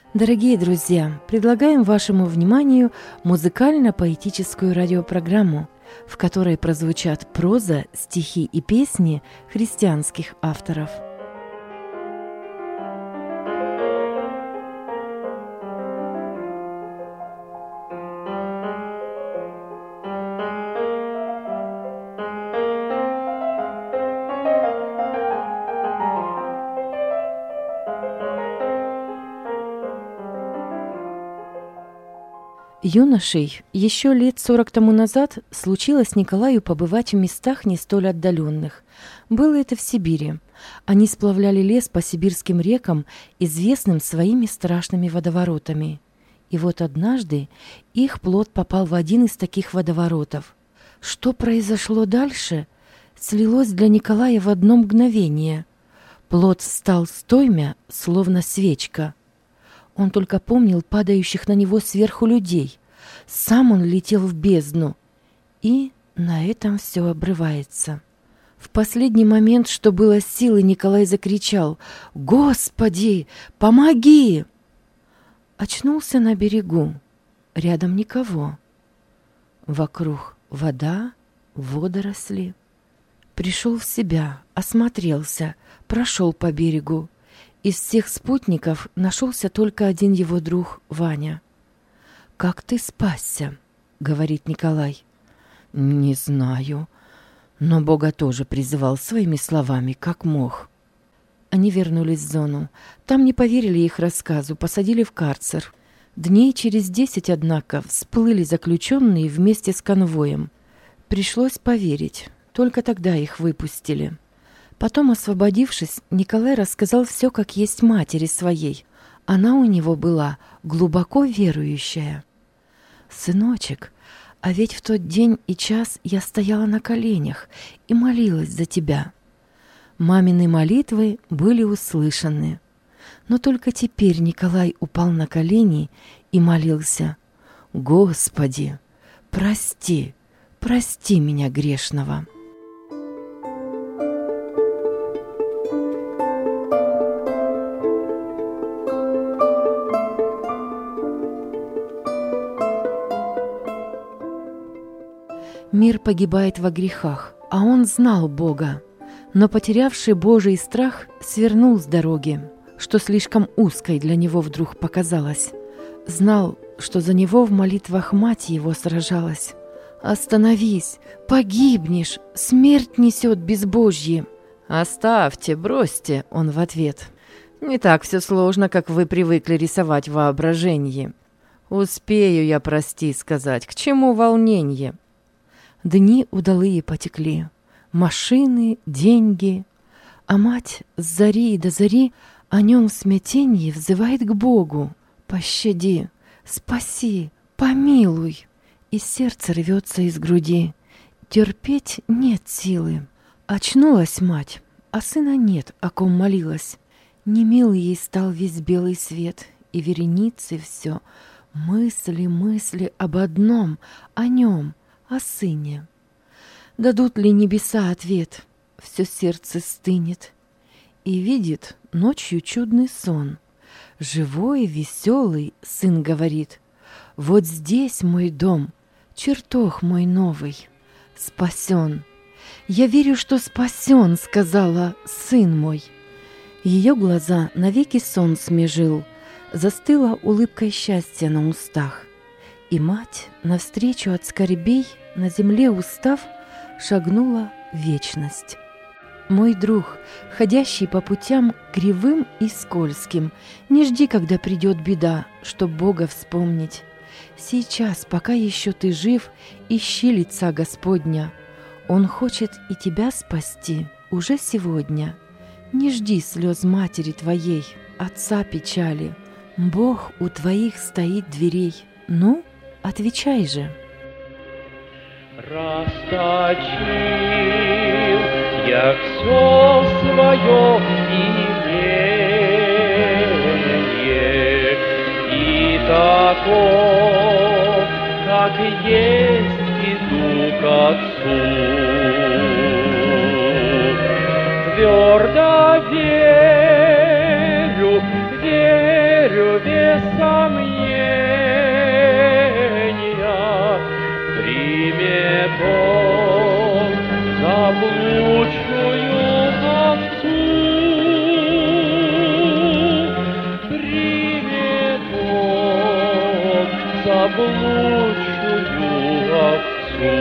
Дорогие друзья, предлагаем вашему вниманию музыкально-поэтическую радиопрограмму, в которой прозвучат проза, стихи и песни христианских авторов. Юношей еще лет 40 тому назад случилось Николаю побывать в местах не столь отдаленных. Было это в Сибири. Они сплавляли лес по сибирским рекам, известным своими страшными водоворотами. И вот однажды их плот попал в один из таких водоворотов. Что произошло дальше, слилось для Николая в одно мгновение. Плот стал стоймя, словно свечка. Он только помнил падающих на него сверху людей. Сам он летел в бездну. И на этом все обрывается. В последний момент, что было силы, Николай закричал: «Господи, помоги!» Очнулся на берегу. Рядом никого. Вокруг вода, водоросли. Пришел в себя, осмотрелся, прошел по берегу. Из всех спутников нашелся только один его друг Ваня. «Как ты спасся?» — говорит Николай. «Не знаю, но Бога тоже призывал своими словами, как мог». Они вернулись в зону. Там не поверили их рассказу, посадили в карцер. Дней через 10, однако, всплыли заключенные вместе с конвоем. Пришлось поверить, только тогда их выпустили. Потом, освободившись, Николай рассказал все, как есть матери своей. Она у него была глубоко верующая. «Сыночек, а ведь в тот день и час я стояла на коленях и молилась за тебя». Мамины молитвы были услышаны. Но только теперь Николай упал на колени и молился: «Господи, прости, прости меня грешного». Мир погибает во грехах, а он знал Бога. Но потерявший Божий страх свернул с дороги, что слишком узкой для него вдруг показалось. Знал, что за него в молитвах мать его сражалась. «Остановись! Погибнешь! Смерть несет безбожье!» «Оставьте, бросьте!» — он в ответ. «Не так все сложно, как вы привыкли рисовать в воображении. Успею я, прости, сказать, к чему волненье?» Дни удалые потекли, машины, деньги, а мать с зари до зари о нем в смятенье взывает к Богу: «Пощади, спаси, помилуй!» И сердце рвется из груди, терпеть нет силы. Очнулась мать, а сына нет, о ком молилась. Немил ей стал весь белый свет, и вереницей все мысли, мысли об одном, о нем, о сыне. Дадут ли небеса ответ? Все сердце стынет. И видит ночью чудный сон. Живой, веселый сын говорит: «Вот здесь мой дом, чертог мой новый. Спасен. Я верю, что спасен», — сказала: «сын мой». Ее глаза навеки сон смежил, застыла улыбкой счастья на устах. И мать, навстречу от скорбей, на земле устав, шагнула в вечность. Мой друг, ходящий по путям кривым и скользким, не жди, когда придет беда, чтоб Бога вспомнить. Сейчас, пока еще ты жив, ищи лица Господня. Он хочет и тебя спасти уже сегодня. Не жди слез матери твоей, отца печали. Бог у твоих стоит дверей. Ну, отвечай же. Расточил я все свое имение, и таков, как есть, иду к Отцу. Твердо верю, верю без приметом заблудшую овцу, приметом заблудшую овцу.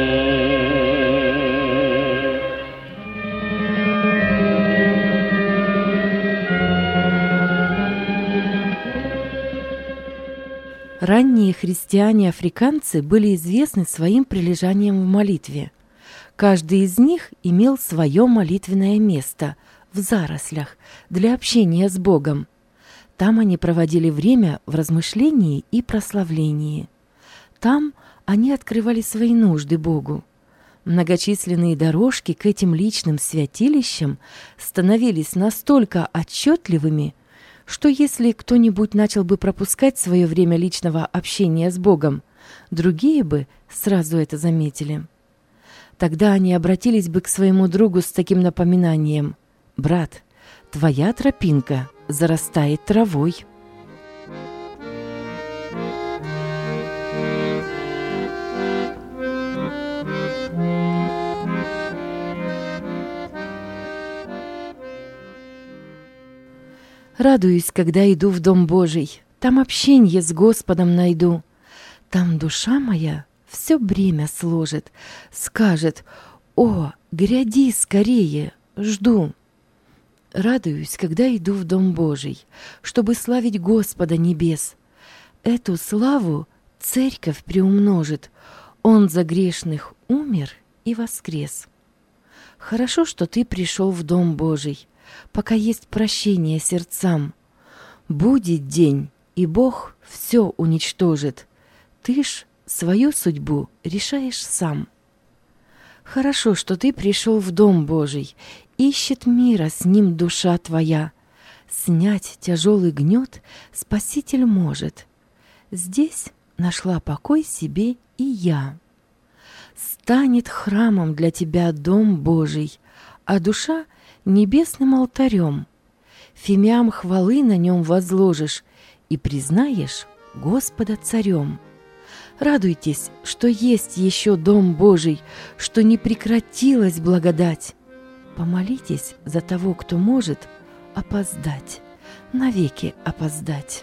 Ранние христиане-африканцы были известны своим прилежанием в молитве. Каждый из них имел свое молитвенное место в зарослях для общения с Богом. Там они проводили время в размышлении и прославлении. Там они открывали свои нужды Богу. Многочисленные дорожки к этим личным святилищам становились настолько отчетливыми, что если кто-нибудь начал бы пропускать свое время личного общения с Богом, другие бы сразу это заметили. Тогда они обратились бы к своему другу с таким напоминанием: «Брат, твоя тропинка зарастает травой». Радуюсь, когда иду в Дом Божий, там общенье с Господом найду. Там душа моя все бремя сложит, скажет: «О, гряди скорее, жду». Радуюсь, когда иду в Дом Божий, чтобы славить Господа небес. Эту славу церковь приумножит, Он за грешных умер и воскрес. Хорошо, что ты пришел в Дом Божий, пока есть прощение сердцам. Будет день, и Бог все уничтожит. Ты ж свою судьбу решаешь сам. Хорошо, что ты пришел в Дом Божий, ищет мира с ним душа твоя. Снять тяжелый гнет Спаситель может. Здесь нашла покой себе и я. Станет храмом для тебя Дом Божий, а душа — небесным алтарем. Фимиам хвалы на нем возложишь и признаешь Господа царем. Радуйтесь, что есть еще Дом Божий, что не прекратилась благодать. Помолитесь за того, кто может опоздать, навеки опоздать.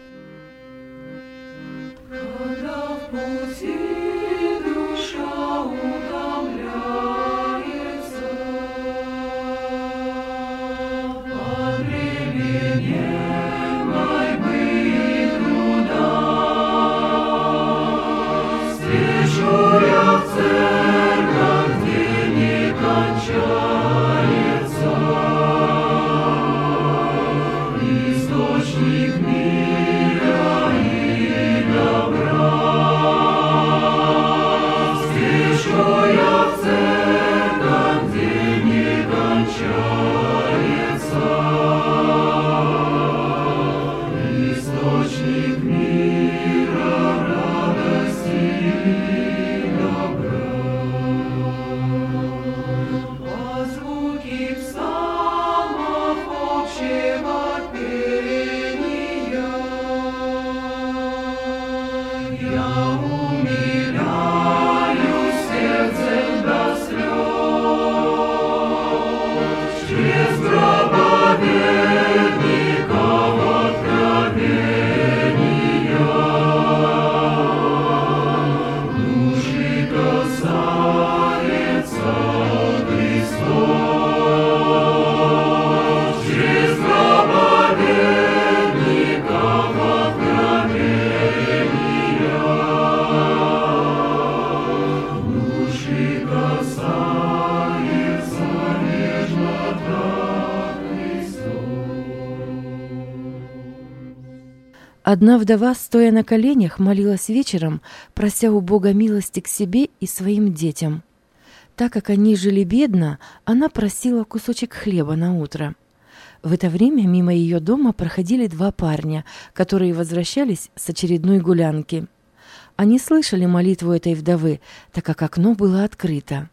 Одна вдова, стоя на коленях, молилась вечером, прося у Бога милости к себе и своим детям. Так как они жили бедно, она просила кусочек хлеба на утро. В это время мимо ее дома проходили два парня, которые возвращались с очередной гулянки. Они слышали молитву этой вдовы, так как окно было открыто.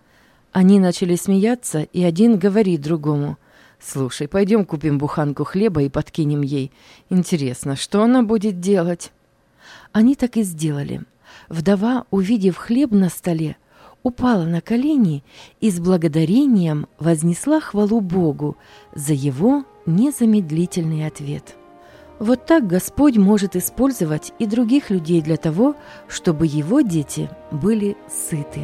Они начали смеяться, и один говорит другому: «Слушай, пойдем купим буханку хлеба и подкинем ей. Интересно, что она будет делать?» Они так и сделали. Вдова, увидев хлеб на столе, упала на колени и с благодарением вознесла хвалу Богу за его незамедлительный ответ. Вот так Господь может использовать и других людей для того, чтобы его дети были сыты.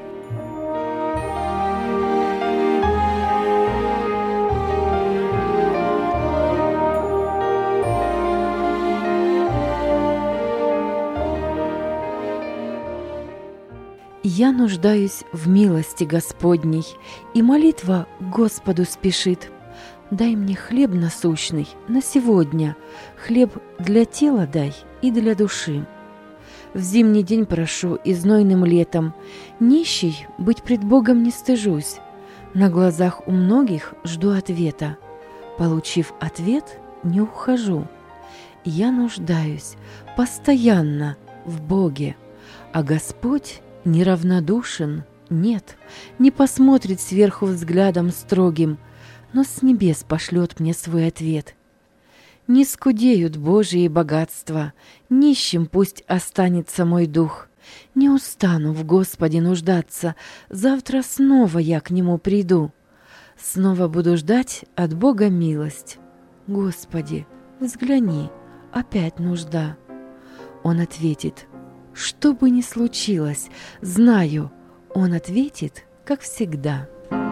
«Я нуждаюсь в милости Господней, и молитва к Господу спешит. Дай мне хлеб насущный на сегодня, хлеб для тела дай и для души. В зимний день прошу и знойным летом, нищий быть пред Богом не стыжусь. На глазах у многих жду ответа. Получив ответ, не ухожу. Я нуждаюсь постоянно в Боге, а Господь неравнодушен, нет, не посмотрит сверху взглядом строгим, но с небес пошлет мне свой ответ. Не скудеют Божьи богатства, нищим пусть останется мой дух. Не устану в Господе нуждаться, завтра снова я к Нему приду. Снова буду ждать от Бога милость. Господи, взгляни, опять нужда. Он ответит: что бы ни случилось, знаю, Он ответит, как всегда.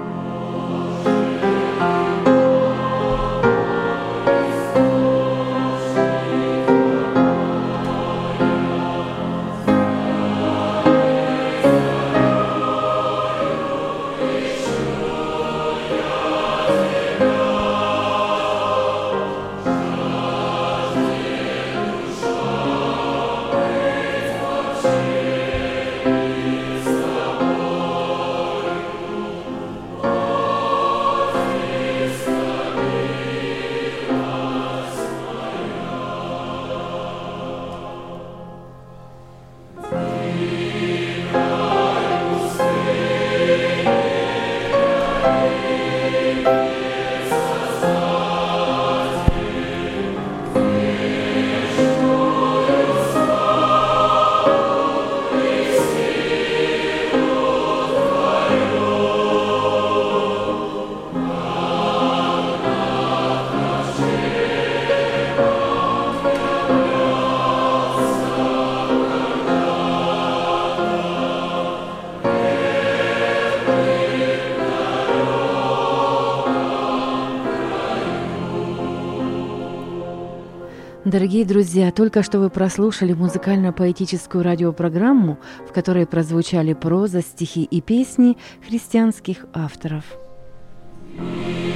Дорогие друзья, только что вы прослушали музыкально-поэтическую радиопрограмму, в которой прозвучали проза, стихи и песни христианских авторов.